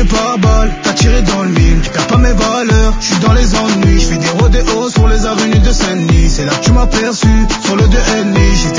pare-balles, t'as tiré dans le mille. Je perds pas mes valeurs, je suis dans les ennuis. Je fais des rodéos sur les avenues de Saint-Denis. C'est là que tu m'as perçu, sur le 2 ennemi.